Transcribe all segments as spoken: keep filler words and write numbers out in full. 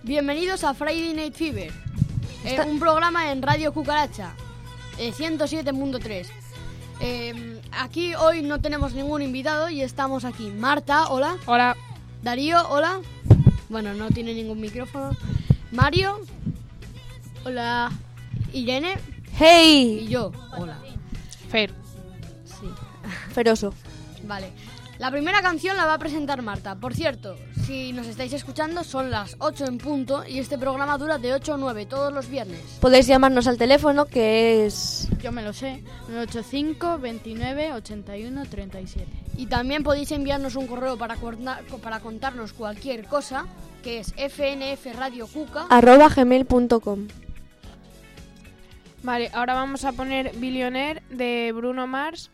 Bienvenidos a Friday Night Fever, eh, un programa en Radio Cucaracha, eh, ciento siete punto tres. Eh, aquí hoy no tenemos ningún invitado y estamos aquí. Marta, hola. Hola. Darío, hola. Bueno, no tiene ningún micrófono. Mario, hola. Irene, hey. Y yo, hola. Fer. Sí. Feroso. Vale. La primera canción la va a presentar Marta. Por cierto, si nos estáis escuchando, son las ocho en punto y este programa dura de ocho a nueve todos los viernes. Podéis llamarnos al teléfono que es... Yo me lo sé. nueve ocho cinco, veintinueve, ochenta y uno, treinta y siete. Y también podéis enviarnos un correo para, corna- para contarnos cualquier cosa, que es fnfradiocuca arroba gmail punto com. Vale, ahora vamos a poner Billionaire de Bruno Mars.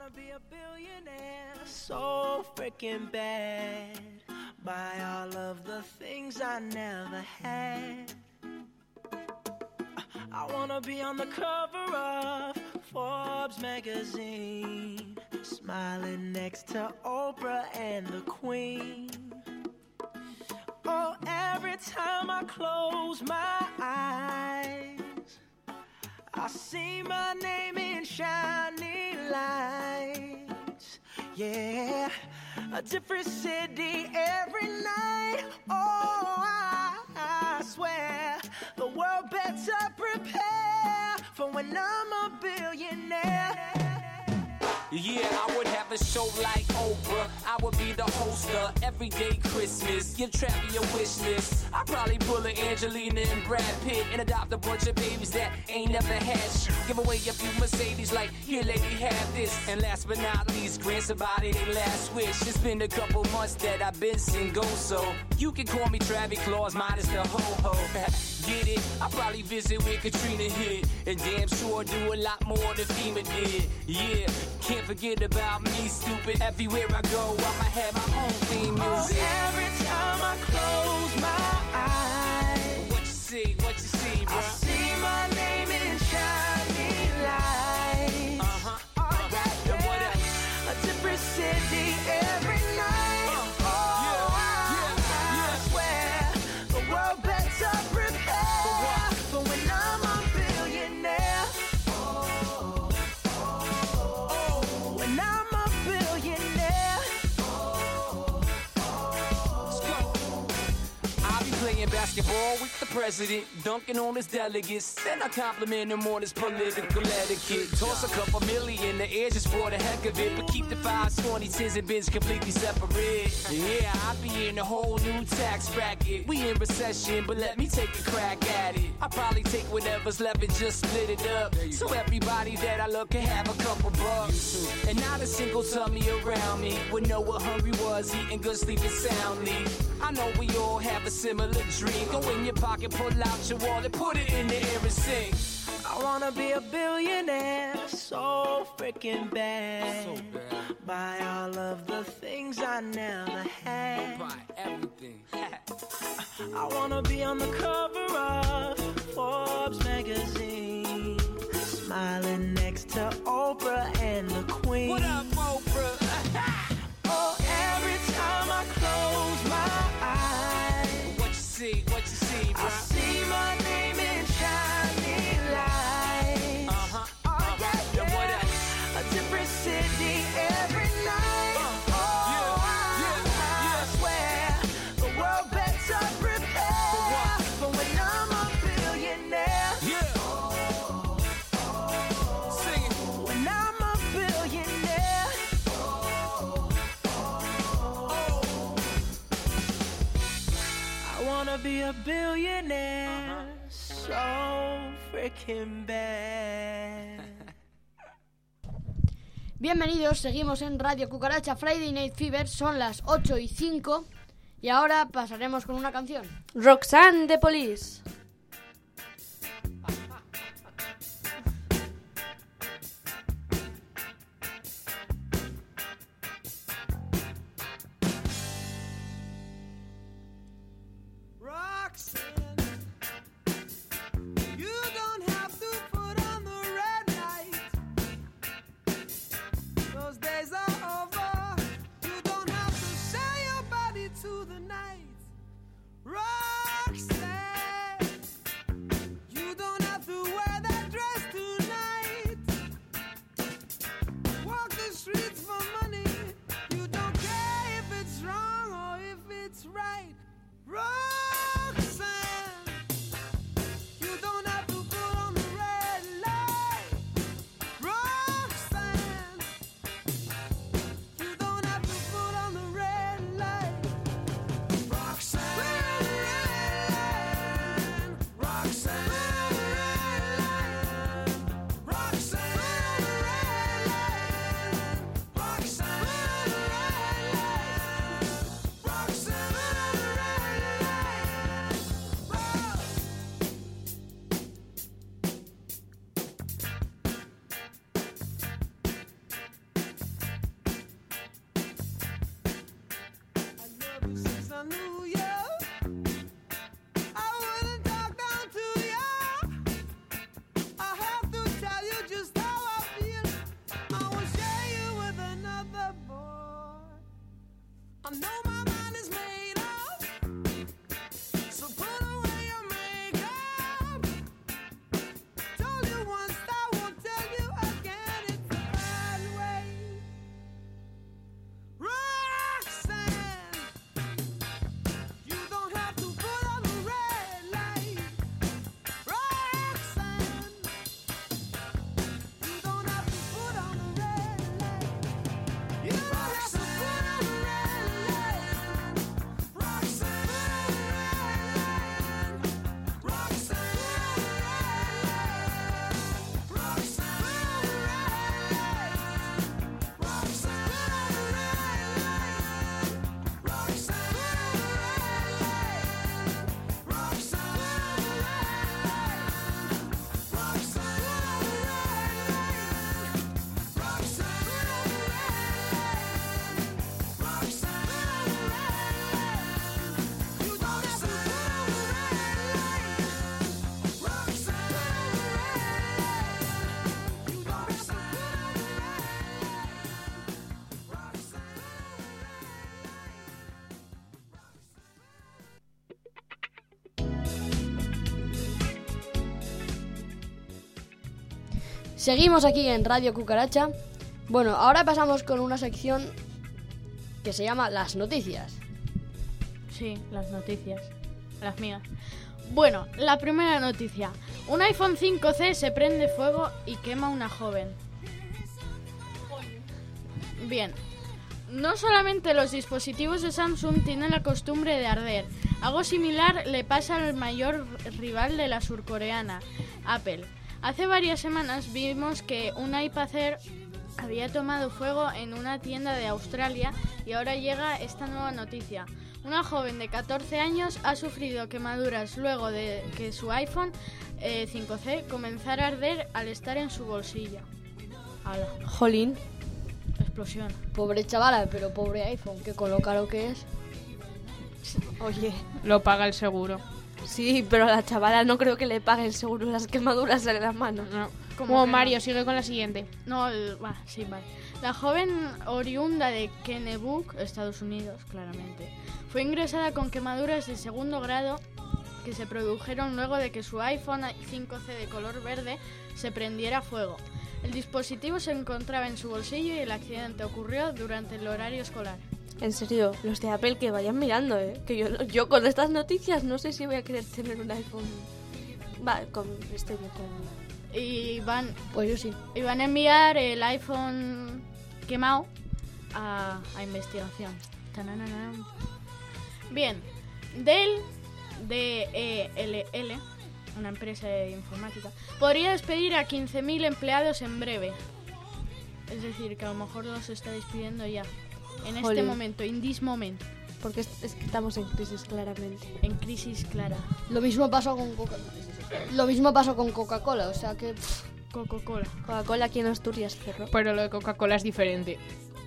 So freaking bad, by all of the things I never had. I wanna be on the cover of Forbes magazine, smiling next to Oprah and the Queen. Oh, every time I close my eyes, I see my name in shining lights. Yeah, a different city every night. Oh, I, I swear the world better prepare for when I'm a billionaire. Yeah, I would have a show like Oprah. I would be the host of Everyday Christmas. Give Travis your wish list. I'd probably pull a Angelina and Brad Pitt and adopt a bunch of babies that ain't never had shit. Give away a few Mercedes like, here lady, have this. And last but not least, grant somebody their last wish. It's been a couple months that I've been single, so you can call me Travis Claus, minus the ho-ho. Get it? I'll probably visit where Katrina hit, and damn sure do a lot more than FEMA did. Yeah, can't forget about me, stupid. Everywhere I go, I'ma have my own theme music. Oh, every time I close my eyes, what you see, what you see, bro? I see my name in shining lights. Uh-huh. Oh, yeah, yeah. And what else? A different city every night. Uh, oh, yeah, I, yeah, I swear the world better prepare for, what? For when I'm a billionaire. Oh, oh, oh, when I'm a billionaire. Oh, oh, let's go. I'll be playing basketball with the president, dunking on his delegates. Then I compliment him on his political etiquette. Toss a couple million in the air just for the heck of it, but keep the fives, twenty, tens, and bins completely separate. Yeah, I'll be in a whole new tax bracket. We in recession, but let me take a crack at it. I'll probably take whatever's left and just split it up, so everybody that I look can have a couple bucks. And not a single tummy around me would know what hungry was, eating good, sleeping soundly. I know we all have a similar dream. Go in your pocket, pull out your wallet, put it in the air and sing. I wanna be a billionaire, so freaking bad. So bad. Buy all of the things I never had. Buy everything. I wanna be on the cover of Forbes magazine, smiling next to Oprah and the Queen. What up, Oprah? Oh, every time I close my eyes, what you see, what you see, bro? I see my name in shining lights. Uh-huh. Oh, yeah, uh-huh. And what else? a different city every night. Uh, oh, yeah, yeah, I, yeah. I swear the world better prepare For what? for when I'm a billionaire. Yeah. Sing it. When I'm a billionaire. I wanna be a billionaire, so freaking bad. Bienvenidos, seguimos en Radio Cucaracha Friday Night Fever, son las ocho y cinco y ahora pasaremos con una canción. Roxanne de Police. Roxanne, you don't have to put on the red light. Those days are over. You don't have to sell your body to the night. Roxanne. I know my mind is made up, so put away your makeup. Told you once, I won't tell you again. It's the bad way. Roxanne, you don't have to put on the red light. Roxanne, you don't have to put on the red light. You don't have to put on the red light. Roxanne, Roxanne, Seguimos aquí en Radio Cucaracha. Bueno, ahora pasamos con una sección que se llama Las Noticias. Sí, las noticias. Las mías. Bueno, la primera noticia. Un iPhone cinco C se prende fuego y quema a una joven. Bien. No solamente los dispositivos de Samsung tienen la costumbre de arder. Algo similar le pasa al mayor rival de la surcoreana, Apple. Hace varias semanas vimos que un iPad Air había tomado fuego en una tienda de Australia y ahora llega esta nueva noticia. Una joven de catorce años ha sufrido quemaduras luego de que su iPhone eh, cinco C comenzara a arder al estar en su bolsillo. ¡Hala! Jolín. Explosión. Pobre chavala, pero pobre iPhone, que con lo caro que es. Oye, Lo paga el seguro. sí, pero a la chavala no creo que le pague el seguro las quemaduras en las manos. No. ¿Cómo Como que no? Mario, sigue con la siguiente. No, el, va, sí, vale. La joven oriunda de Kennebuck, Estados Unidos, claramente, fue ingresada con quemaduras de segundo grado que se produjeron luego de que su iPhone cinco C de color verde se prendiera fuego. El dispositivo se encontraba en su bolsillo y el accidente ocurrió durante el horario escolar. En serio, los de Apple que vayan mirando, ¿eh? Que yo, yo con estas noticias no sé si voy a querer tener un iPhone. Va, con este con... Y van, Pues yo sí. y van a enviar el iPhone quemado a, a investigación. Tananana. Bien, Dell, D E L L, una empresa de informática, podría despedir a quince mil empleados en breve. Es decir, que a lo mejor los está despidiendo ya. En este Jolín. momento, in this moment, Porque es, es que estamos en crisis, claramente. en crisis clara. Lo mismo pasó con Coca Lo mismo pasó con Coca-Cola, o sea que pff, Coca-Cola. Coca-Cola aquí en Asturias cerró. Pero lo de Coca-Cola es diferente.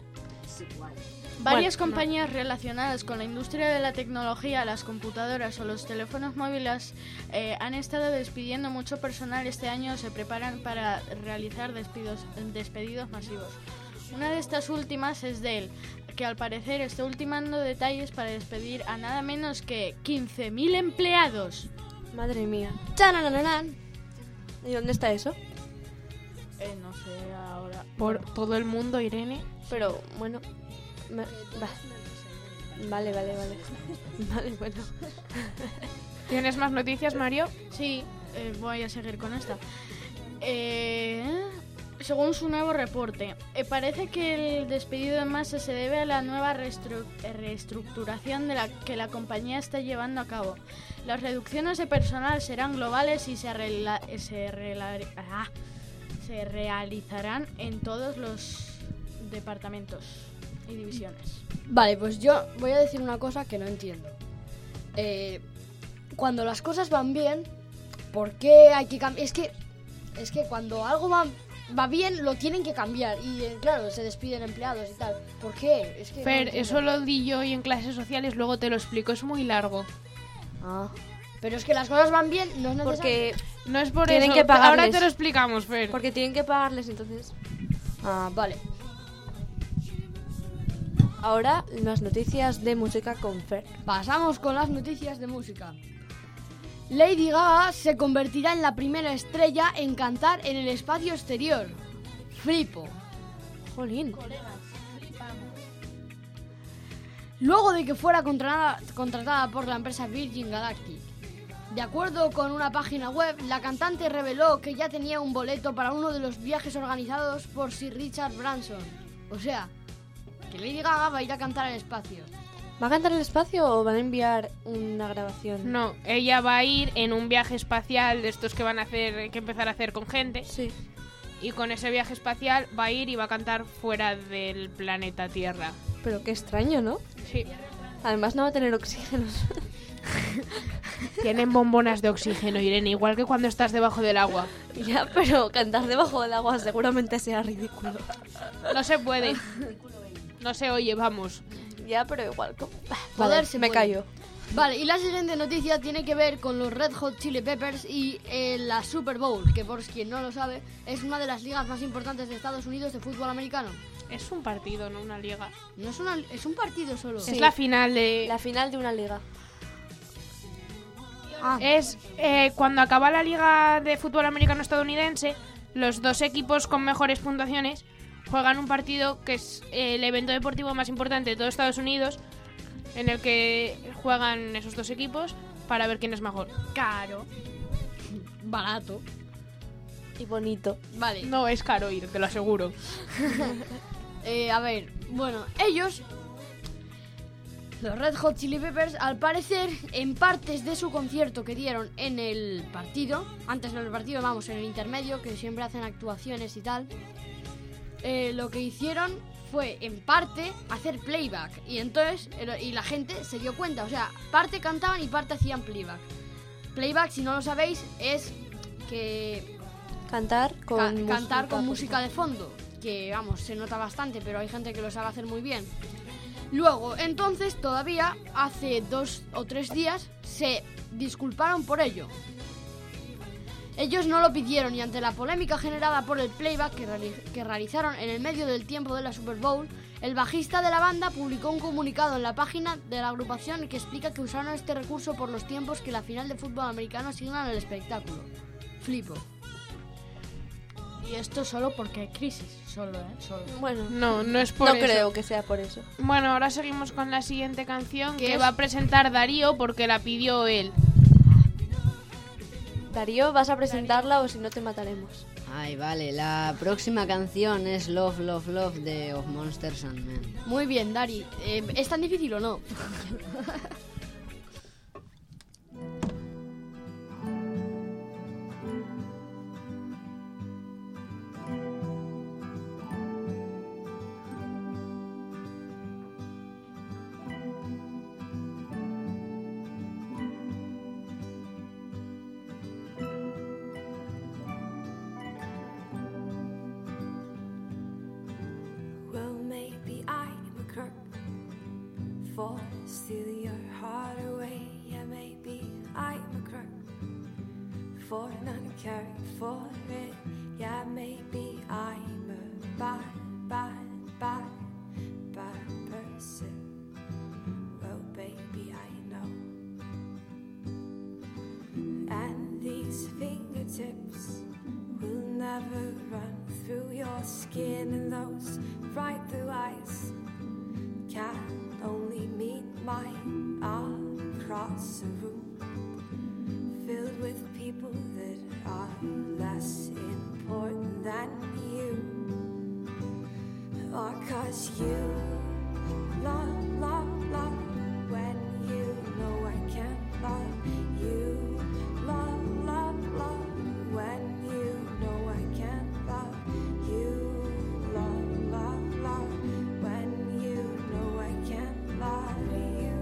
Varias Bueno, compañías relacionadas con la industria de la tecnología, las computadoras o los teléfonos móviles eh, han estado despidiendo mucho personal este año. Se preparan para realizar despidos, despedidos masivos. Una de estas últimas es Dell, que al parecer está ultimando detalles para despedir a nada menos que quince mil empleados. Madre mía. ¡Chananananan! ¿Y dónde está eso? Eh, no sé ahora. Por Bueno, todo el mundo, Irene. Pero, bueno... me- va. Vale, vale, vale. Vale, bueno. ¿Tienes más noticias, Mario? sí, eh, voy a seguir con esta. Eh, según su nuevo reporte, eh, parece que el despedido en masa se debe a la nueva reestru- eh, reestructuración de la que la compañía está llevando a cabo. Las reducciones de personal serán globales y se, rela- se, rela- ah, se realizarán en todos los departamentos y divisiones. Vale, pues yo voy a decir una cosa que no entiendo. Eh, cuando las cosas van bien, ¿por qué hay que cambiar? Es que, es que cuando algo va, va bien, lo tienen que cambiar. Y eh, claro, se despiden empleados y tal. ¿Por qué? Es que no Fer, entiendo. eso lo di yo hoy en clases sociales, luego te lo explico, es muy largo. Ah. Pero es que las cosas van bien, no es necesario. Porque, No es por Tienen eso. que pagarles. Ahora te lo explicamos, Fer. porque tienen que pagarles, entonces... Ah, vale. Ahora las noticias de música con Fer. Pasamos con las noticias de música. Lady Gaga se convertirá en la primera estrella en cantar en el espacio exterior. Flipo. Jolín. Luego de que fuera contratada, contratada por la empresa Virgin Galactic. De acuerdo con una página web, la cantante reveló que ya tenía un boleto para uno de los viajes organizados por Sir Richard Branson. O sea, que Lady Gaga va a ir a cantar al espacio. ¿Va a cantar en el espacio o van a enviar una grabación? No, ella va a ir en un viaje espacial de estos que van a hacer, que empezar a hacer con gente. Sí. Y con ese viaje espacial va a ir y va a cantar fuera del planeta Tierra. Pero qué extraño, ¿no? Sí. Además no va a tener oxígeno. Tienen bombonas de oxígeno, Irene, igual que cuando estás debajo del agua. Ya, pero cantar debajo del agua seguramente sea ridículo. No se puede. No se oye, vamos. Ya, pero igual. como- Joder, Vale, se me puede. callo. Vale, y la siguiente noticia tiene que ver con los Red Hot Chili Peppers y eh, la Super Bowl, que por quien no lo sabe, es una de las ligas más importantes de Estados Unidos de fútbol americano. Es un partido, no una liga. No es una, es un partido solo. Es la final de... La final de una liga. Ah, Es eh, cuando acaba la liga de fútbol americano estadounidense, los dos equipos con mejores puntuaciones juegan un partido que es eh, el evento deportivo más importante de todo Estados Unidos, en el que juegan esos dos equipos para ver quién es mejor. caro. Barato. Y bonito. Vale. No es caro ir, te lo aseguro. Eh, a ver, bueno, ellos, los Red Hot Chili Peppers, al parecer, en partes de su concierto que dieron en el partido, antes del partido, vamos, en el intermedio, que siempre hacen actuaciones y tal, eh, lo que hicieron fue, en parte, hacer playback. Y entonces, el- y la gente se dio cuenta, o sea, parte cantaban y parte hacían playback. Playback, si no lo sabéis, es que Cantar con Ca- música. cantar con por música de fondo, que vamos, se nota bastante, pero hay gente que lo sabe hacer muy bien. Luego, entonces, todavía hace dos o tres días se disculparon por ello. Ellos no lo pidieron y ante la polémica generada por el playback que, reali- que realizaron en el medio del tiempo de la Super Bowl, el bajista de la banda publicó un comunicado en la página de la agrupación que explica que usaron este recurso por los tiempos que la final de fútbol americano asignan al espectáculo. Flipo. Y esto solo porque hay crisis, solo, ¿eh? Solo. Bueno, No, no es por no eso. creo que sea por eso. Bueno, ahora seguimos con la siguiente canción ¿Qué que es? va a presentar Darío porque la pidió él. Darío, ¿vas a presentarla o si no te mataremos? Ay, vale, la próxima canción es Love, Love, Love de Of Monsters and Men. Muy bien, Dari. Eh, ¿Es tan difícil o no? Well, maybe I'm a crook for stealing your heart away. Yeah, maybe I'm a crook for not caring for it. Yeah, maybe I'm a bad, bad, bad, bad person. Well, baby, I know. And these fingertips will never run through your skin, and those bright blue eyes can only meet mine across a room filled with people that are less important than you. Or 'cause you love, love, love when you know I can't love you. Love, love, love when you know I can't love you. Love, love, love when you know I can't love you.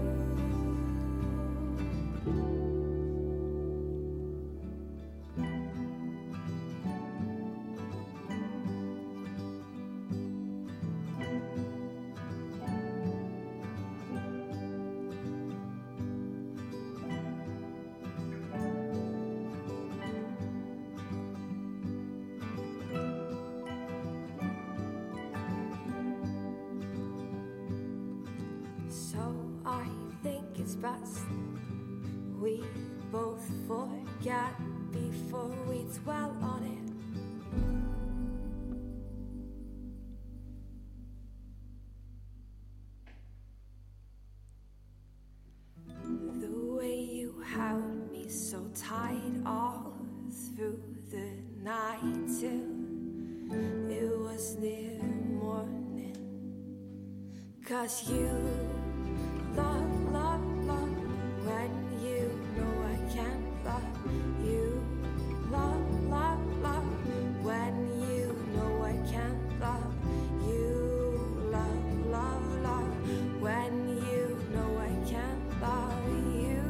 best we both forget before we dwell on it. The way you held me so tight all through the night till it was near morning. 'Cause you love, love, love when you know I can't love you. Love, love, love when you know I can't love you. Love, love, love when you know I can't love you.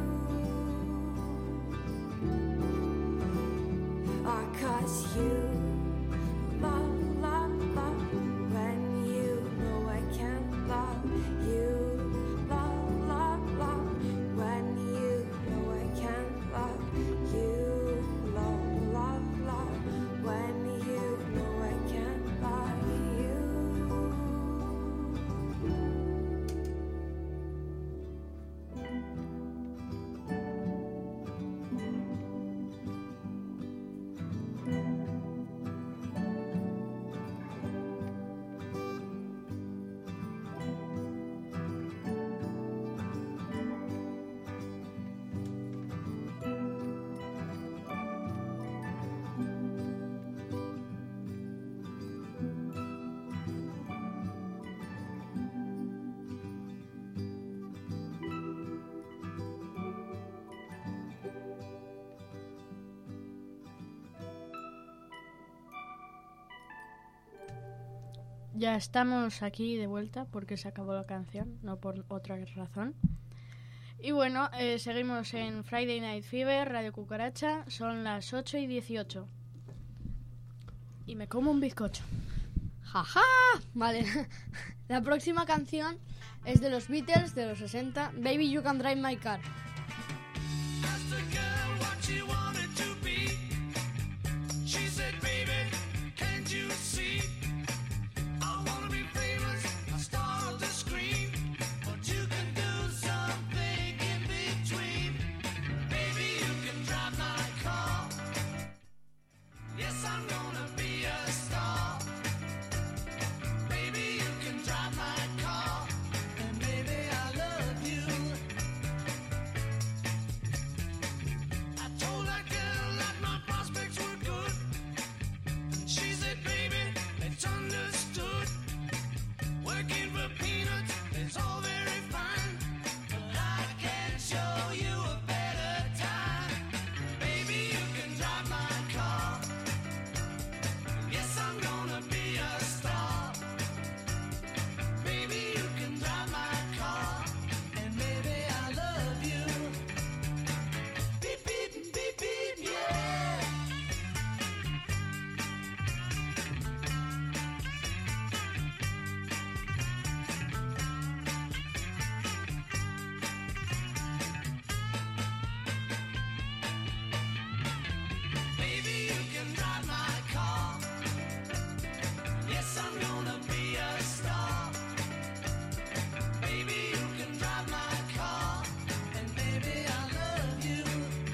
Ah, 'cause you love, love, love when you know I can't love you. Love, love, love when you know I can't love you. Love, love, love when you know I can't love you. Ya estamos aquí de vuelta porque se acabó la canción, no por otra razón. Y bueno, eh, seguimos en Friday Night Fever, Radio Cucaracha, son las ocho y dieciocho. Y me como un bizcocho. ¡Jaja! Vale. La próxima canción es de los Beatles de los sesenta, Baby You Can Drive My Car. Asked a girl what she wanted to be. She said, baby, can't you see? I wanna be famous, a star of the screen. But you can do something in between. Baby, you can drive my car. Yes, I'm gonna be a star. Baby, you can drive my car. And baby, I love you. I told that girl that my prospects were good. She said, baby, it's understood. Working for peanuts is all very fine, but I can show you a better time. Baby, you can drive my car. Yes, I'm gonna be a star. Baby, you can drive my car. And baby, I love you. Beep, beep, beep, beep, yeah. Baby, you can drive my car. Yes, I'm gonna be a star. Baby, you can drive my car. And baby, I love you.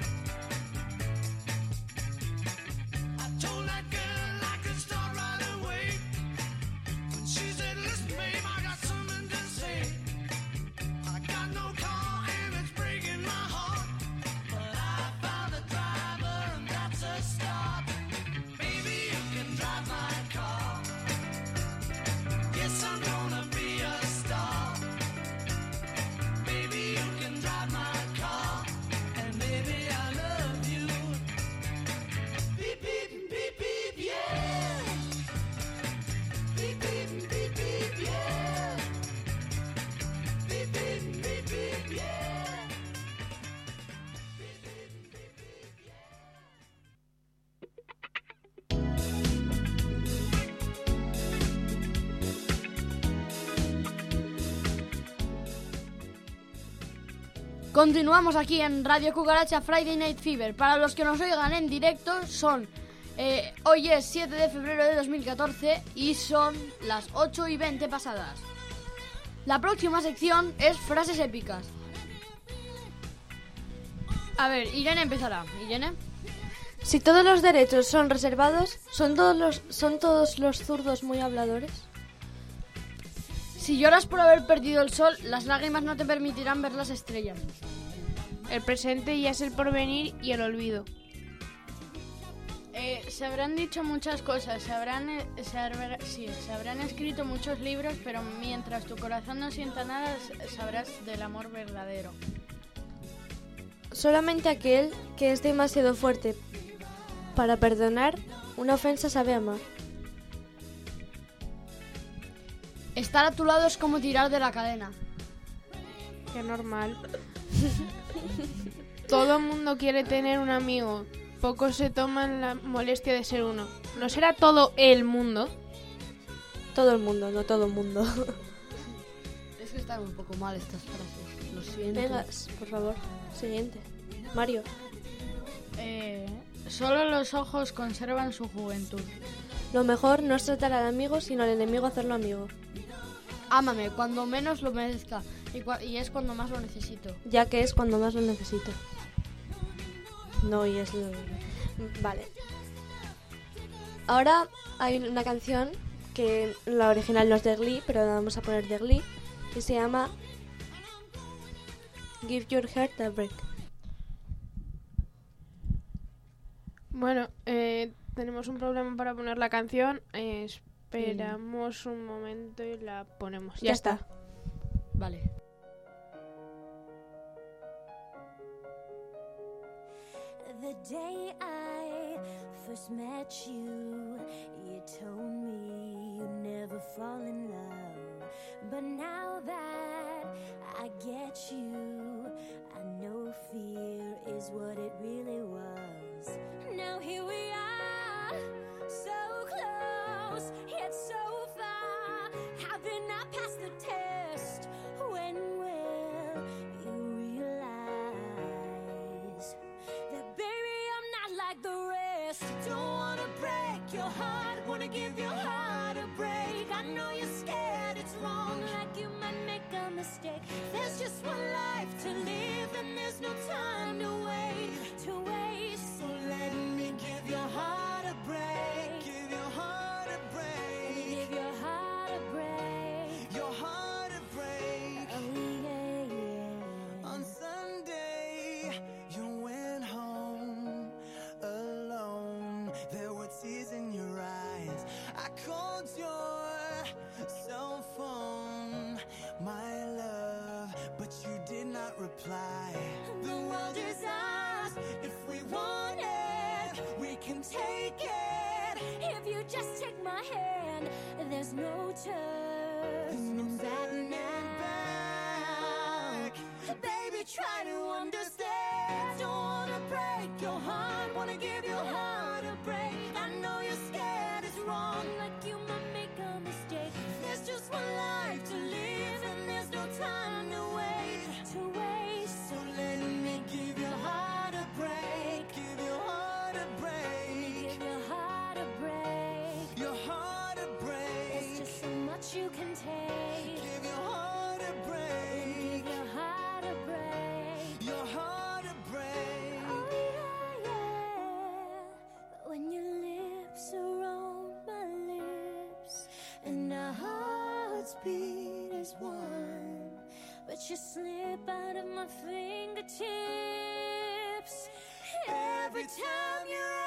I told that girl I could start right away. When she said, listen, babe, I got something to say. I got no car and it's breaking my heart. But I found a driver and that's a start. Baby, you can drive my car. Yes, I'm gonna be a star. Baby, you can drive my car. And baby, I love you. Beep, beep, beep, beep, yeah. Beep, beep, beep, beep, yeah. Beep, beep, beep, beep, yeah. Beep, beep, beep, beep, yeah. Continuamos aquí en Radio Cucaracha Friday Night Fever. Para los que nos oigan en directo son... eh, hoy es siete de febrero de dos mil catorce y son las ocho y veinte pasadas. La próxima sección es frases épicas. A ver, Irene empezará. Irene. Si todos los derechos son reservados, ¿son todos los, son todos los zurdos muy habladores? Si lloras por haber perdido el sol, las lágrimas no te permitirán ver las estrellas. El presente ya es el porvenir y el olvido. Eh, se habrán dicho muchas cosas, se habrán, eh, se, habrá- sí, se habrán escrito muchos libros, pero mientras tu corazón no sienta nada, s- sabrás del amor verdadero. Solamente aquel que es demasiado fuerte para perdonar una ofensa sabe amar. Estar a tu lado es como tirar de la cadena. Qué normal. Todo el mundo quiere tener un amigo. Pocos se toman la molestia de ser uno. ¿No será todo el mundo? Todo el mundo, no todo el mundo. Es que están un poco mal estas frases. Lo siento. Venga, por favor, siguiente. Mario. Eh, solo los ojos conservan su juventud. Lo mejor no es tratar al amigo, sino al enemigo hacerlo amigo. Ámame cuando menos lo merezca y, cua- y es cuando más lo necesito. Ya que es cuando más lo necesito. No, y es lo... Vale. Ahora hay una canción que la original no es de Glee, pero la vamos a poner de Glee, que se llama Give Your Heart a Break. Bueno, eh, tenemos un problema para poner la canción. Eh, esperamos un momento y la ponemos. Ya está. Vale. The day I first met you, you told me you'd never fall in love. But now that I get you, I know fear is what it really was. Now here we are, so close, yet so far. How did I pass the test? When will you realize that baby I'm not like the rest? Don't wanna break your heart, wanna give your heart a break. I know you're scared it's wrong, like you might make a mistake. There's just one life to live and there's no time to wait, to waste. So let me give your heart a break. Give your heart a break. Give your heart a break. Your heart a break. Oh yeah, yeah. On Sunday, you went home alone. There were tears in your eyes. I called your cell phone, my love, but you did not reply. The world is ours. If we want it, we can take it. If you just take my hand, there's no turning back now. Baby, try to understand. Don't wanna break your heart, wanna give your heart a break. I know you're scared it's wrong, like you might make a mistake. There's just one life to live and there's no time to wait, to waste. So let me give your heart a break. Give your heart a break. Give your heart a break. Your heart a There's break. just so much you can take. Give your heart a Give break. your heart a break. Your heart a break. Oh yeah, yeah. But when your lips are on my lips and our hearts beat as one, but you slip out of my fingertips every time you're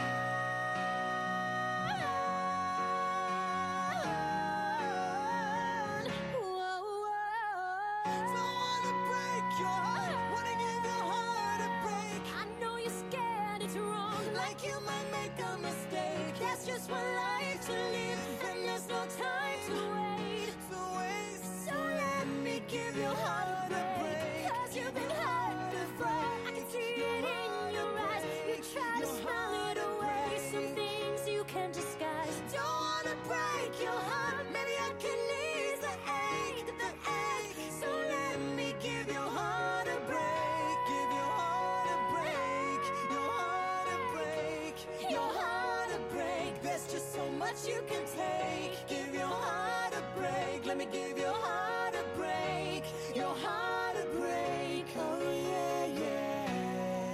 on. Whoa, whoa. Don't wanna break your heart. Wanna give your heart a break. I know you're scared it's wrong, Like you might make a mistake. there's just one life to live and there's no time to wait. To waste. So let me give your heart a break, 'cause you've been hurt before. I can see it in your eyes. You try to smile it away, some things you can't disguise. Don't wanna break your heart. Maybe I can ease the ache, the ache. So let me give your Heart a break. Give your heart a break. Your heart a break. your heart a break. There's just so much you can take. Give your heart a break. Let me give your heart a break. Your heart a break. Oh yeah, yeah.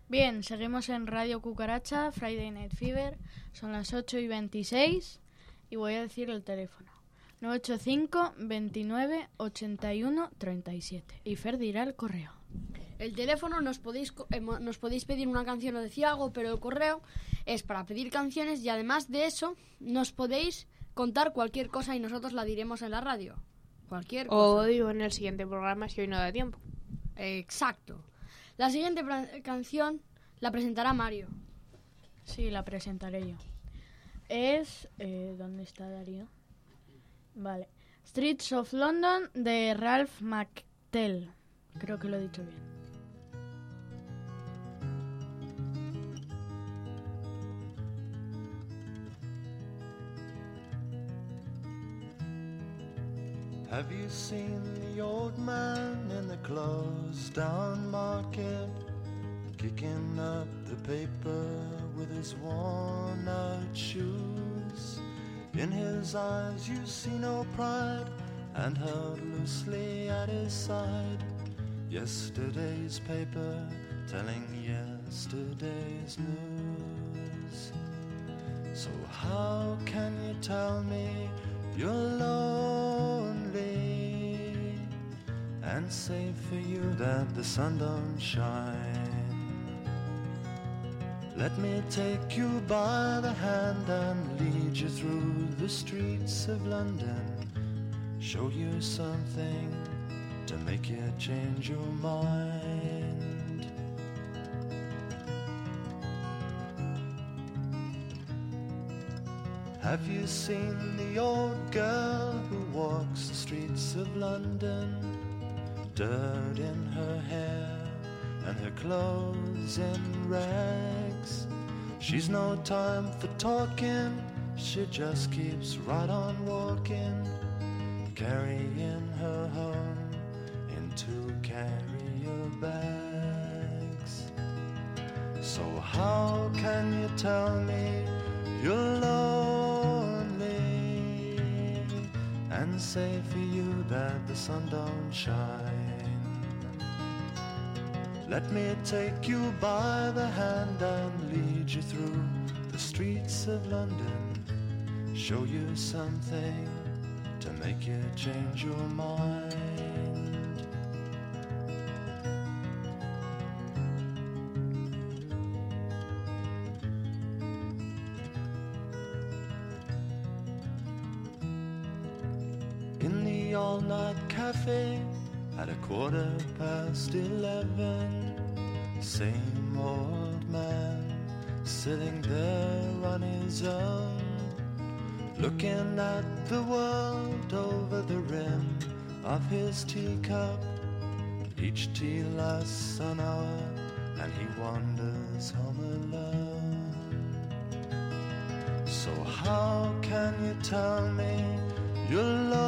Bien, seguimos en Radio Cucaracha, Friday Night Fever. Son las ocho y veintiséis y voy a decir el teléfono. nueve ocho cinco, veintinueve, ochenta y uno, treinta y siete. Y Fer dirá el correo. El teléfono nos podéis, eh, nos podéis pedir una canción o decir algo, pero el correo es para pedir canciones y además de eso nos podéis contar cualquier cosa y nosotros la diremos en la radio. Cualquier cosa. O digo en el siguiente programa si hoy no da tiempo. Exacto. La siguiente pra- canción la presentará Mario. Sí, la presentaré yo. Es... Eh, ¿Dónde está Darío? Vale. Streets of London de Ralph McTell. Creo que lo he dicho bien. Have you seen the old man in the closed down market, kicking up the paper with his worn out shoes? In his eyes you see no pride, and held loosely at his side yesterday's paper telling yesterday's news. So how can you tell me you're lonely and say for you that the sun don't shine? Let me take you by the hand and lead you through the streets of London, show you something to make you change your mind. Have you seen the old girl who walks the streets of London? Dirt in her hair and her clothes in rags. She's no time for talking, she just keeps right on walking, carrying her home in two carrier bags. So how can you tell me you're lonely and say for you that the sun don't shine? Let me take you by the hand and lead you through the streets of London, show you something to make you change your mind. In the all-night cafe at a quarter past eleven, same old man sitting there on his own, looking at the world over the rim of his teacup. Each tea lasts an hour and he wanders home alone. So how can you tell me you're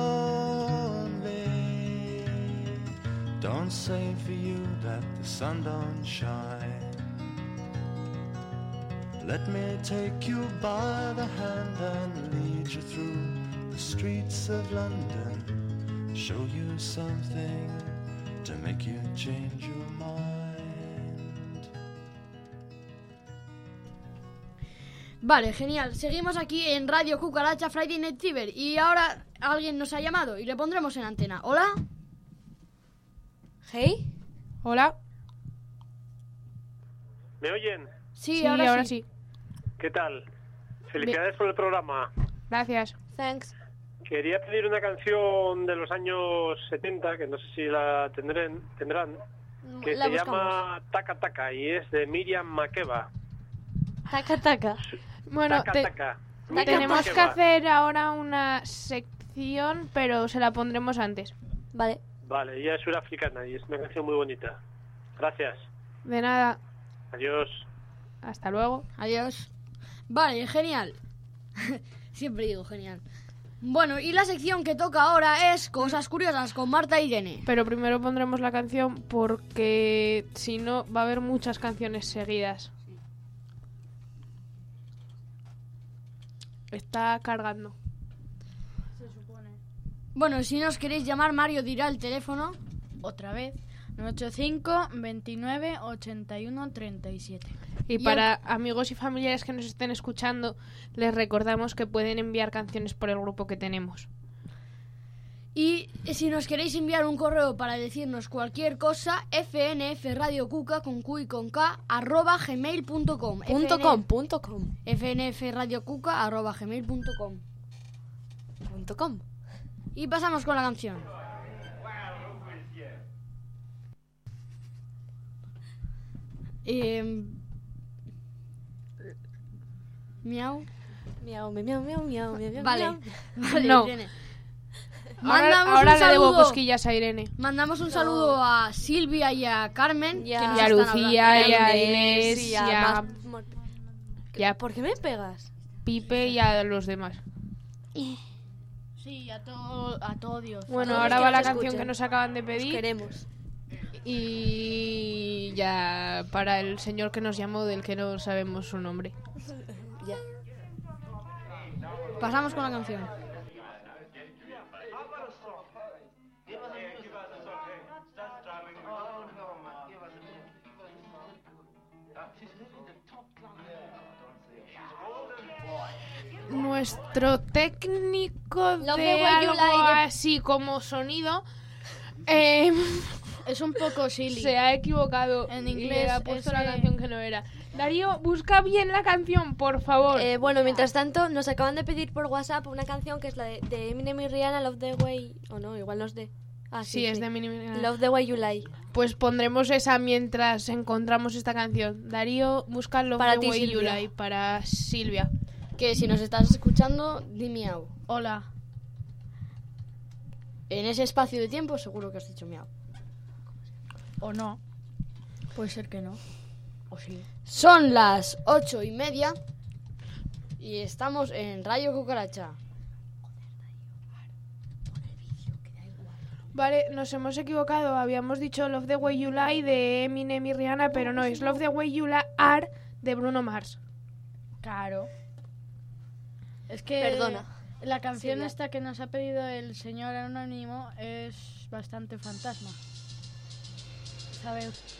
lonely? Don't say for you that the sun don't shine. Let me take you by the hand and lead you through the streets of London, show you something to make you change your mind. Vale, genial. Seguimos aquí en Radio Cucaracha, Friday Night Fever. Y ahora alguien nos ha llamado y le pondremos en antena. ¿Hola? Hey. Hola. ¿Me oyen? Sí, Sí, ahora, ahora sí. sí. ¿Qué tal? Felicidades por el programa. Gracias. Thanks. Quería pedir una canción de los años setenta, que no sé si la tendrán, tendrán que La se buscamos. llama Taca Taca y es de Miriam Makeba. Taca, taca. Bueno, Taca te- Taca. Miriam tenemos que Makeba. hacer ahora una sección, pero se la pondremos antes. Vale. Vale, ella es surafricana y es una canción muy bonita. Gracias. De nada. Adiós. Hasta luego. Adiós. Vale, genial. Siempre digo genial. Bueno, y la sección que toca ahora es Cosas Curiosas con Marta y Irene. Pero primero pondremos la canción porque si no va a haber muchas canciones seguidas. Está cargando. Se supone. Bueno, si nos queréis llamar, Mario dirá el teléfono. Otra vez. nueve ocho cinco, veintinueve, ochenta y uno, treinta y siete. Y, y para el... amigos y familiares que nos estén escuchando, les recordamos que pueden enviar canciones por el grupo que tenemos. Y si nos queréis enviar un correo para decirnos cualquier cosa, fnfradiocuca con Q y con K arroba gmail punto com. Punto com, punto com. fnfradiocuca arroba gmail punto com. Punto com. Y pasamos con la canción. Eh, miau. Miau, miau, miau, miau, miau. Vale, miau. vale, no. Irene. Ahora, ahora le debo cosquillas a Irene. Mandamos un no. saludo a Silvia y a Carmen. Ya. Que nos y a Lucía, y a Inés, Inés, y y a... a... Más... Ya. ¿Por qué me pegas? Pipe y a los demás. Sí, a todo, a todo Dios. Bueno, Todos ahora que va nos la canción escuchen. que nos acaban de pedir. Os queremos. Y ya para el señor que nos llamó, del que no sabemos su nombre. Ya. Pasamos con la canción. Nuestro técnico Love de the way you algo like it. así como sonido eh, Es un poco silly. se ha equivocado En y inglés le ha puesto ese- la canción que no era. Darío, busca bien la canción, por favor. Eh, bueno, mientras tanto, nos acaban de pedir por WhatsApp una canción que es la de, de Eminem y Rihanna, Love the Way... O no, igual no es de... Ah, sí, sí, es sí. de Eminem. Love the Way You Lie. Pues pondremos esa mientras encontramos esta canción. Darío, busca Love Para the ti, Way You Silvia. Lie para Silvia. Que si nos estás escuchando, di miau. Hola. En ese espacio de tiempo seguro que has dicho miau. O no. Puede ser que no. O sí. Son las ocho y media y estamos en Radio Cucaracha. Vale, nos hemos equivocado. Habíamos dicho Love the Way You Lie de Eminem y Rihanna, pero no, es Love the Way You Lie Are de Bruno Mars. Claro. Es que Perdona. la canción Silvia. esta que nos ha pedido el señor anónimo es bastante fantasma. ¿Sabes?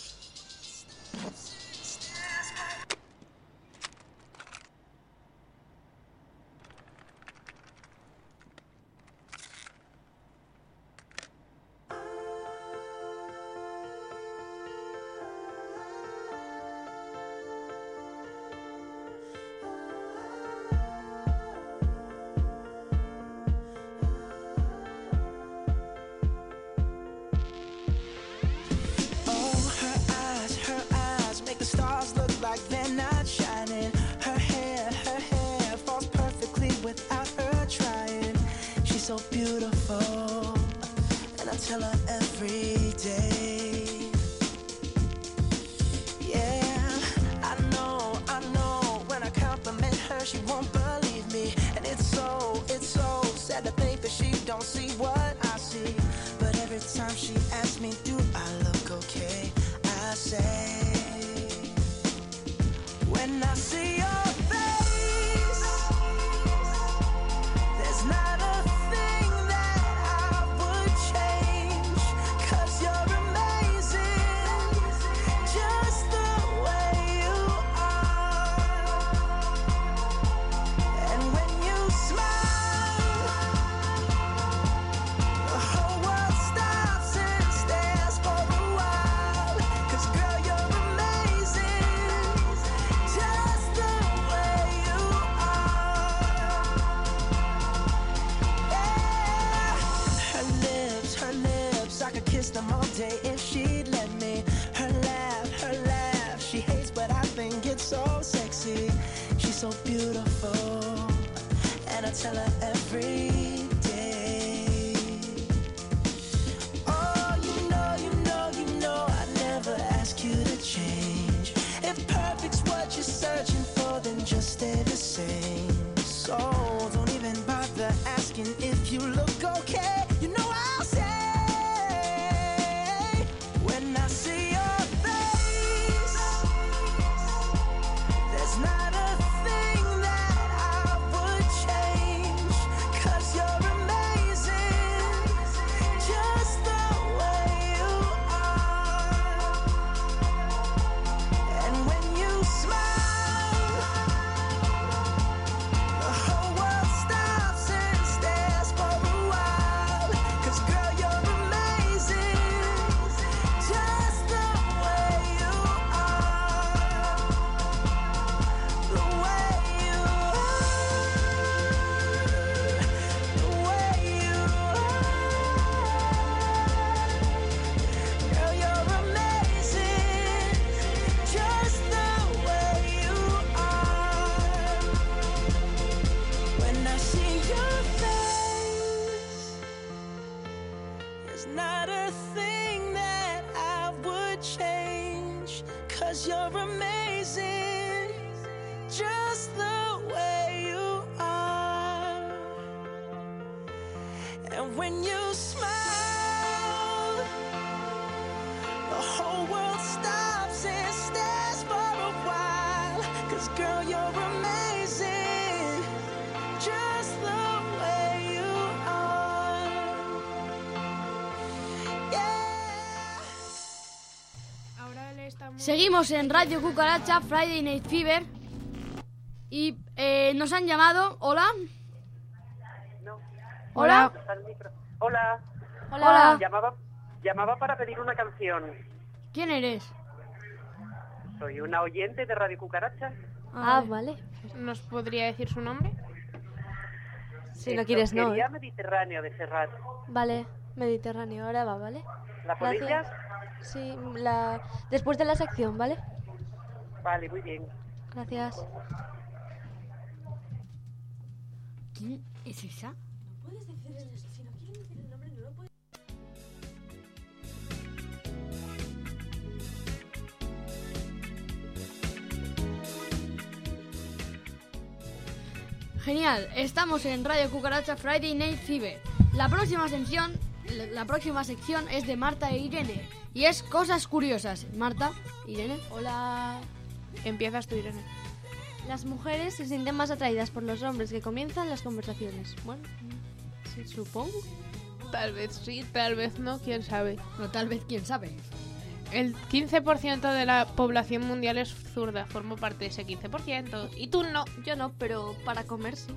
Oh, her eyes, her eyes make the stars look like they're not shining. Her hair, her hair falls perfectly without her trying. She's so beautiful, and I tell her every day. Yeah, I know, I know. When I compliment her, she won't believe me, and it's so, it's so sad to think that she don't see what I see. But every time she asks me, do I look okay? I say, when I see your face, there's not a thing that I would change. 'Cause you're amazing, just the way you are. And when you smile, the whole world stops and stares for a while. 'Cause girl, you're amazing, just the way you are. Yeah. Her lips, her lips, I could kiss them all day if she'd let me. Her laugh, her laugh, she hates but I think it's so sexy. She's so beautiful, and I tell her every day. Oh, you know, you know, you know I'd never ask you to change. If perfect's what you're searching for, then just stay the same. So don't even bother asking if you look okay. You know I'll say, when I see your face, there's not a thing that I would change. a thing that I would change, 'cause you're amazing, just the way you are. And when you smile, the whole world stops and stares for a while, 'cause girl, you're amazing, just the way you are. Yeah. Ahora le estamos... Seguimos en Radio Cucaracha, Friday Night Fever. Y eh, nos han llamado. Hola. Hola. Hola. Hola. Llamaba, llamaba para pedir una canción. ¿Quién eres? Soy una oyente de Radio Cucaracha. Ah, vale. ¿Nos podría decir su nombre? Si no quieres, no. Quería ¿eh? Mediterráneo de Serrat. Vale, Mediterráneo, ahora va, ¿vale? ¿La podéis Gracias. Sí, la... después de la sección, ¿vale? Vale, muy bien. Gracias. ¿Quién es esa? Puedes decir eso, si no quieres decir el nombre, no lo puedes. Genial, estamos en Radio Cucaracha Friday Night Fever. La próxima sección, la, la próxima sección es de Marta e Irene y es cosas curiosas. Marta, Irene. Hola. Empiezas tú, Irene. Las mujeres se sienten más atraídas por los hombres que comienzan las conversaciones. Bueno, sí, supongo. Tal vez sí, tal vez no, quién sabe. O tal vez quién sabe. El quince por ciento de la población mundial es zurda, formo parte de ese quince por ciento. Y tú no. Yo no, pero para comer sí.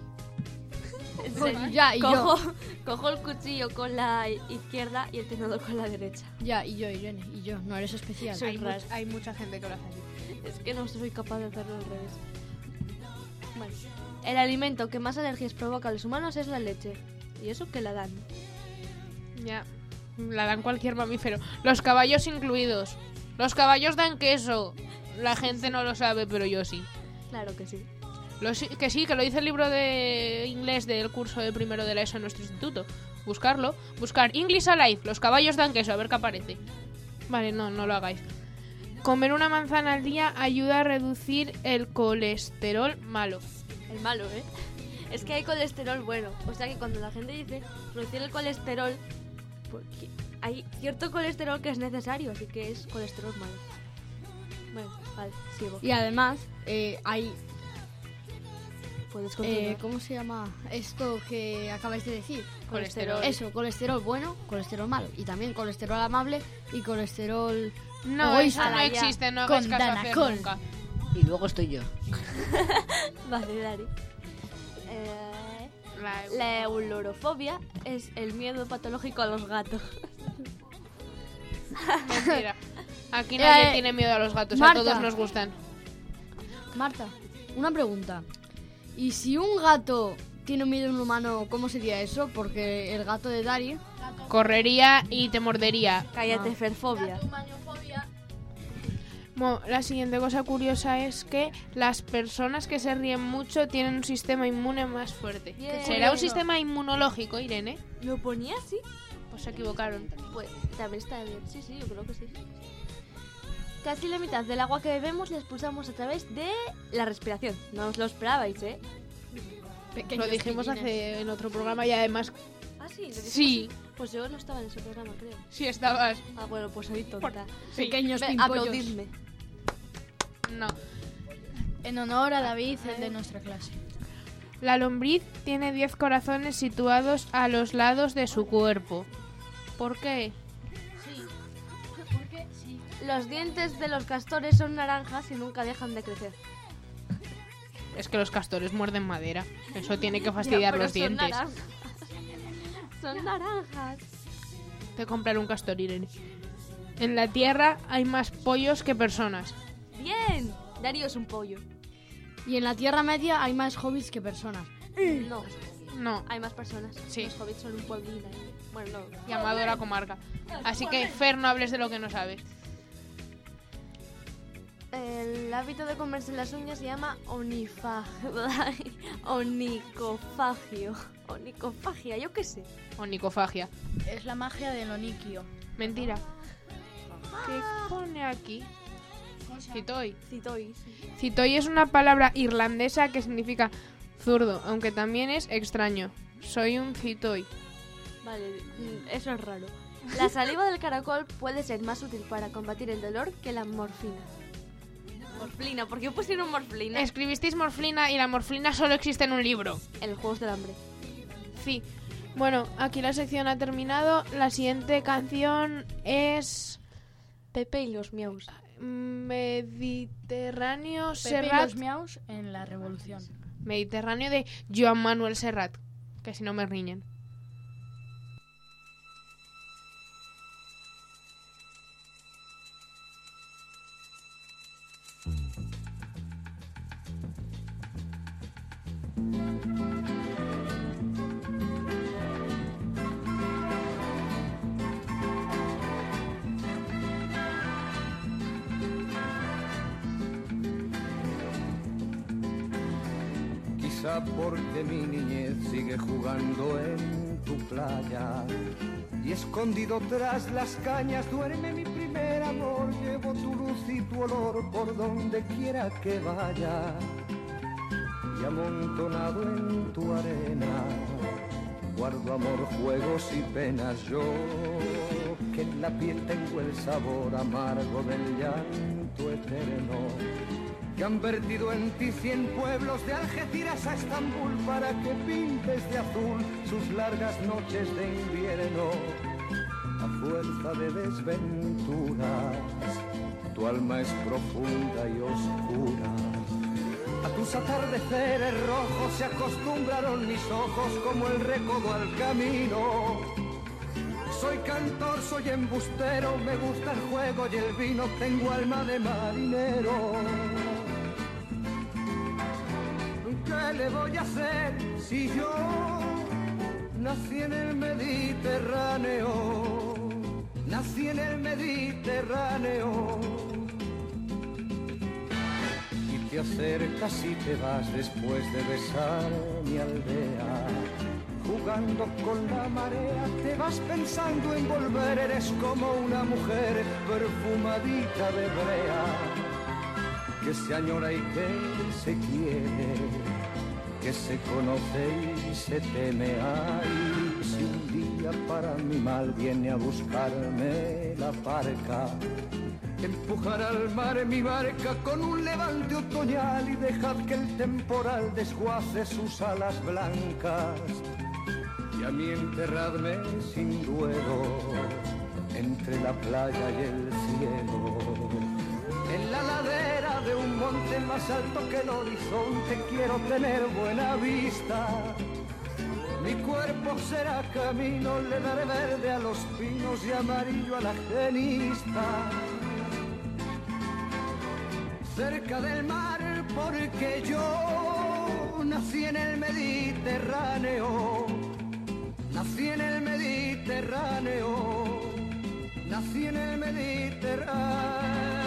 Pues ya, y cojo, yo. cojo el cuchillo con la izquierda y el tenedor con la derecha. Ya, y yo, Irene, y yo. No eres especial. Soy Hay, ras. much- hay mucha gente que lo hace así. Es que no soy capaz de hacerlo al revés. Bueno, el alimento que más alergias provoca a los humanos es la leche. ¿Y eso que la dan? Ya, la dan cualquier mamífero. Los caballos incluidos. Los caballos dan queso. La gente no lo sabe, pero yo sí. Claro que sí. Lo sí- que sí, que lo dice el libro de inglés del curso de primero de la ESO en nuestro instituto. Buscarlo. Buscar English Alive. Los caballos dan queso. A ver qué aparece. Vale, no, no lo hagáis. Comer una manzana al día ayuda a reducir el colesterol malo. El malo, ¿eh? Es que hay colesterol bueno. O sea que cuando la gente dice reducir el colesterol, porque hay cierto colesterol que es necesario, así que es colesterol malo. Bueno, vale, sigo. Y además, eh, hay... Puedes continuar. Eh, ¿Cómo se llama esto que acabáis de decir? Colesterol. Eso, colesterol bueno, colesterol malo. Y también colesterol amable y colesterol No, egoísta. eso no Ahora ya. existe, no hagáis Con caso a hacer Danacol. nunca. Y luego estoy yo. Vale, Dari. Eh, La- la eulorofobia es el miedo patológico a los gatos. Mentira. Aquí nadie Eh, tiene miedo a los gatos, Marta. a todos nos gustan. Marta, una pregunta. ¿Y si un gato tiene miedo a un humano, cómo sería eso? Porque el gato de Dari... Correría y te mordería. Cállate, ferfobia. Bueno, la siguiente cosa curiosa es que las personas que se ríen mucho tienen un sistema inmune más fuerte. Bien. ¿Será un sistema inmunológico, Irene? ¿Lo ponía así? Pues se equivocaron. Pues también está bien. Sí, sí, yo creo que sí. Casi la mitad del agua que bebemos la expulsamos a través de la respiración. No os lo esperabais, ¿eh? Lo dijimos hace en otro programa y además... Ah, sí. ¿lo dijimos? Sí, Pues yo no estaba en ese programa, creo. sí estabas. Ah, bueno, pues soy tonta. Pequeños Ve, pimpollos. aplaudidme. No. En honor a David, el de nuestra clase. La lombriz tiene diez corazones situados a los lados de su cuerpo. ¿Por qué? Los dientes de los castores son naranjas y nunca dejan de crecer. Es que los castores muerden madera. Eso tiene que fastidiar Ya, pero los son dientes. naranjas. Son naranjas. Te compraré un castor, Irene. En la Tierra hay más pollos que personas. Bien. Darío es un pollo. Y en la Tierra Media hay más hobbits que personas. No, No, hay más personas. Sí. Los hobbits son un pueblín ahí. Bueno, no. llamado la comarca. Así que, Fer, no hables de lo que no sabes. El hábito de comerse las uñas se llama onifa... onicofagio. Onicofagia, yo qué sé. Onicofagia. Es la magia del oniquio. Mentira. ¿Qué pone aquí? Citoy. Citoy, sí. Citoy es una palabra irlandesa que significa zurdo, aunque también es extraño. Soy un citoy. Vale, mm, eso es raro. La saliva del caracol puede ser más útil para combatir el dolor que la morfina. Morflina, ¿por qué pusieron morflina? Escribisteis morflina y la morflina solo existe en un libro. En los Juegos del Hambre. Sí. Bueno, aquí la sección ha terminado. La siguiente canción es Pepe y los miaus. Mediterráneo Pepe y Serrat. los miaus en la Revolución. Mediterráneo de Joan Manuel Serrat. Que si no me riñen. Quizá porque mi niñez sigue jugando en tu playa y escondido tras las cañas duerme mi primer amor. Llevo tu luz y tu olor por donde quiera que vaya y amontonado en tu arena guardo amor, juegos y penas. Yo que en la piel tengo el sabor amargo del llanto eterno, que han vertido en ti cien pueblos de Algeciras a Estambul para que pintes de azul sus largas noches de invierno. A fuerza de desventuras, tu alma es profunda y oscura. A tus atardeceres rojos se acostumbraron mis ojos como el recodo al camino. Soy cantor, soy embustero, me gusta el juego y el vino, tengo alma de marinero. ¿Qué le voy a hacer si yo nací en el Mediterráneo? Nací en el Mediterráneo. Y te acercas y te vas después de besar mi aldea. Jugando con la marea, te vas pensando en volver. Eres como una mujer perfumadita de brea, que se añora y que se quiere, que se conoce y se teme. Ay, si un día para mi mal viene a buscarme la barca, empujar al mar mi barca con un levante otoñal y dejad que el temporal desguace sus alas blancas. Y a mí enterradme sin duelo entre la playa y el cielo, en la ladera de un monte más alto que el horizonte. Quiero tener buena vista, mi cuerpo será camino, le daré verde a los pinos y amarillo a la genista. Cerca del mar porque yo nací en el Mediterráneo. Nací en el Mediterráneo, nací en el Mediterráneo.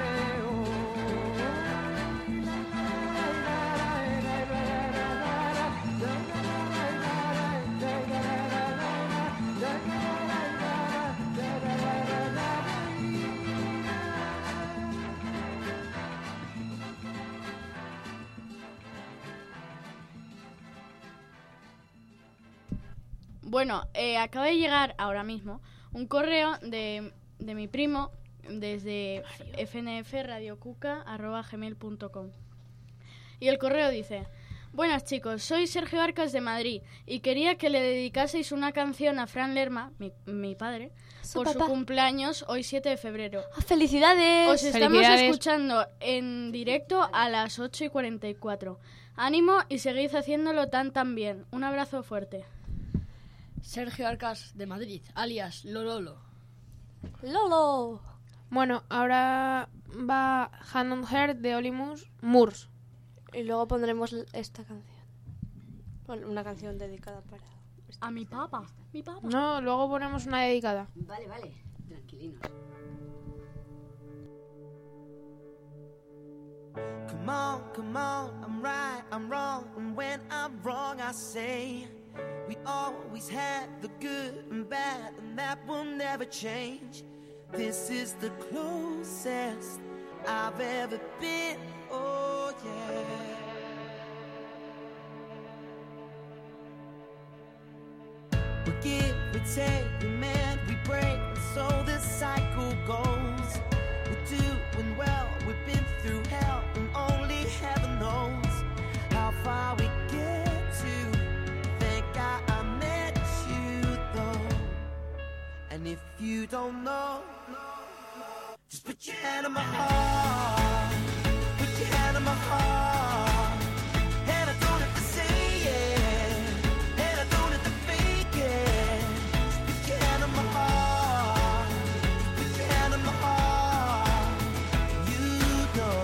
Bueno, eh, acaba de llegar ahora mismo un correo de, de mi primo desde f n f radio cuca arroba gmail punto com. Y el correo dice: buenas chicos, soy Sergio Arcas de Madrid y quería que le dedicaseis una canción a Fran Lerma, mi, mi padre, Su por papá. su cumpleaños hoy siete de febrero. ¡Felicidades! Os estamos Felicidades. escuchando en directo a las ocho y cuarenta y cuatro. Ánimo y seguid haciéndolo tan tan bien. Un abrazo fuerte. Sergio Arcas de Madrid, alias Lololo. ¡Lolo! Bueno, ahora va Hand on Heart de Olly Moores. Y luego pondremos esta canción. Bueno, una canción dedicada para... A mi papá. Mi papá. No, luego ponemos una dedicada. Vale, vale, tranquilinos. Come on, come on, I'm right, I'm wrong, and when I'm wrong I say We always had the good and bad, and that will never change. This is the closest I've ever been, oh yeah. We give, we take, we mend, we break, and so this cycle goes. We're doing well, we've been through hell, and only heaven knows how far we get to. Thank God I met you though. And if you don't know, just put your hand on my heart. Put your hand on my heart. And I don't have to say it, and I don't have to fake it. Just put your hand on my heart. Put your hand on my heart. You know.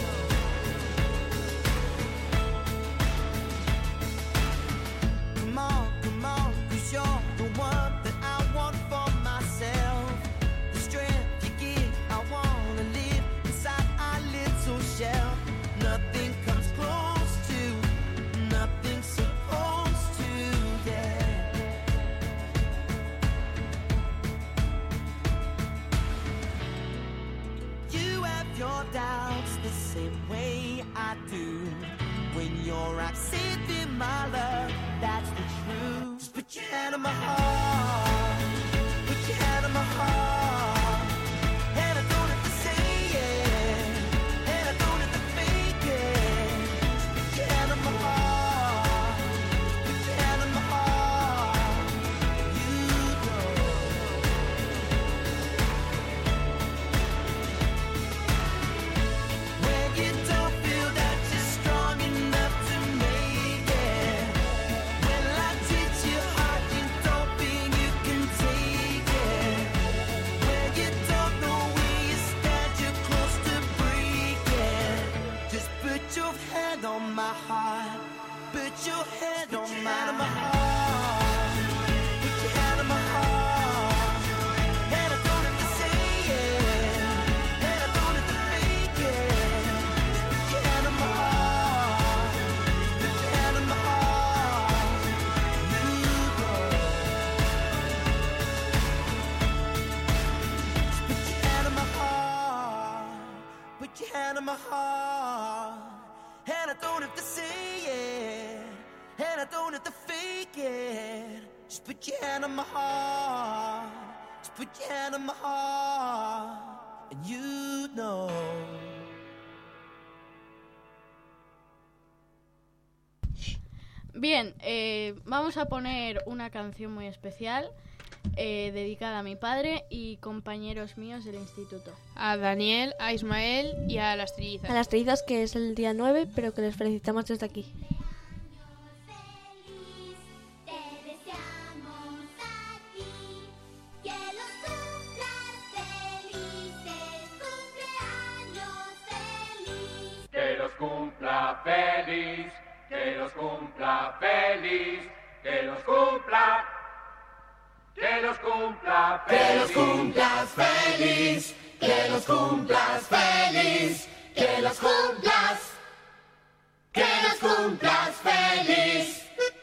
Come on, come on, 'cause you're the one that I want for myself. The strength you give, I wanna live inside our little shell. Nothing comes close to, nothing's supposed to, yeah. You have your doubts the same way I do. When you're absent in my love, that's the truth. Just put your hand on my heart. Put your hand on my heart. And I don't have to say it, and I don't have to fake it. Just put your hand on my heart. Put your hand on my heart. You know. When you don't feel that you're strong enough to make it, when life treats you hard, you don't think you can take it. When you don't know where you stand, you're close to breaking. Just put your hand on my heart. Put your hand on my heart. Put your hand on my heart. And I don't have to say it, and I don't have to fake it. Put your hand on my heart. Put your hand on my heart. You know. Just put your hand on my heart. Put your hand on my heart. And I don't have to say it, and I don't have to fake it. Just put your hand on my heart. Just put your hand on my heart, and you know. Bien, eh, vamos a poner una canción muy especial eh, dedicada a mi padre y compañeros míos del instituto. A Daniel, a Ismael y a las trillizas. A las trillizas, que es el día nueve, pero que les felicitamos desde aquí. Que los cumpla feliz, que los cumpla feliz, que los cumpla, que los cumpla feliz, que los cumplas feliz, que los cumplas feliz, que los cumplas, que los cumplas feliz.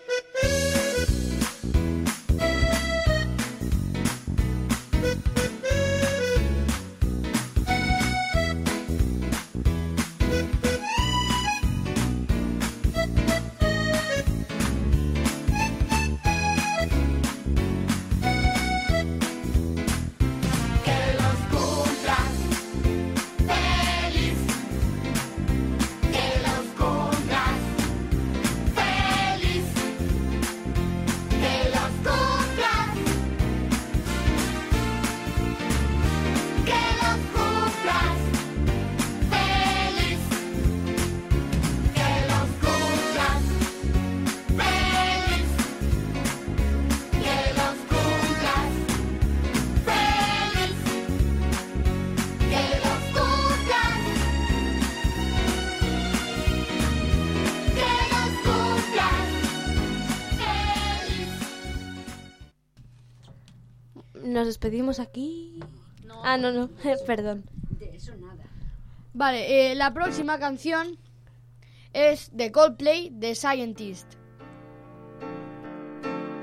Nos despedimos aquí. No. Ah, no, no, perdón. De eso nada. Vale, eh, la próxima canción es de Coldplay, The Scientist.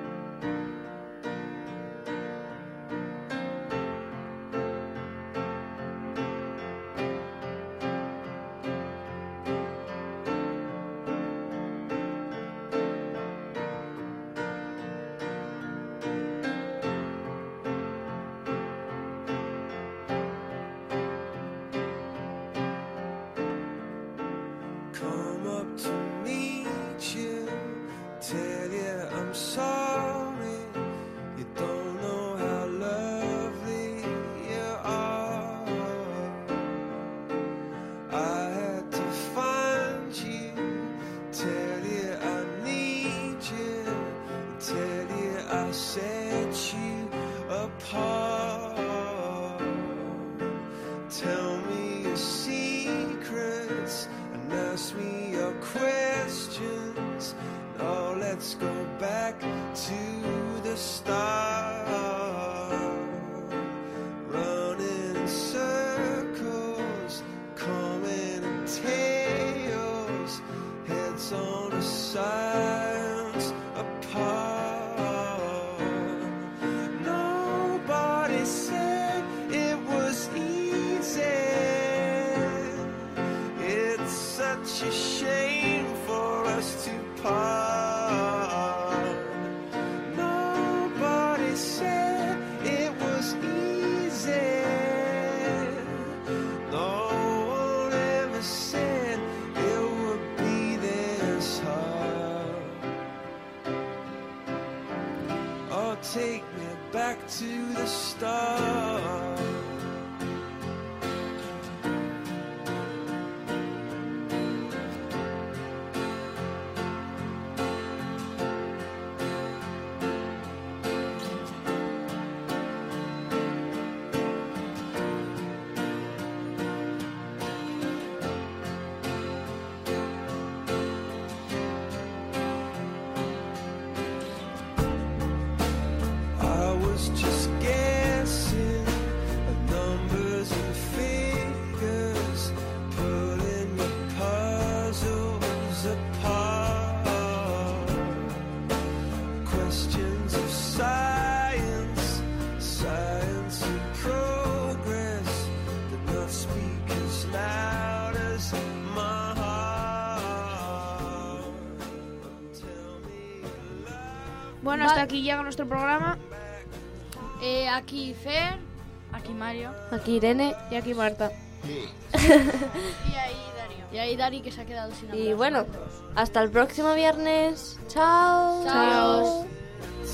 take me back to the start. Just guessing at numbers and figures, pulling the puzzles apart. Questions of science, science and progress, did not speak as loud as my heart. Tell me love. Bueno, hasta aquí llega nuestro programa. Eh, aquí Fer, aquí Mario, aquí Irene y aquí Marta. y ahí Darío. Y ahí Dari que se ha quedado sin hablar. Y bueno, hasta el próximo viernes. Chao. Chao.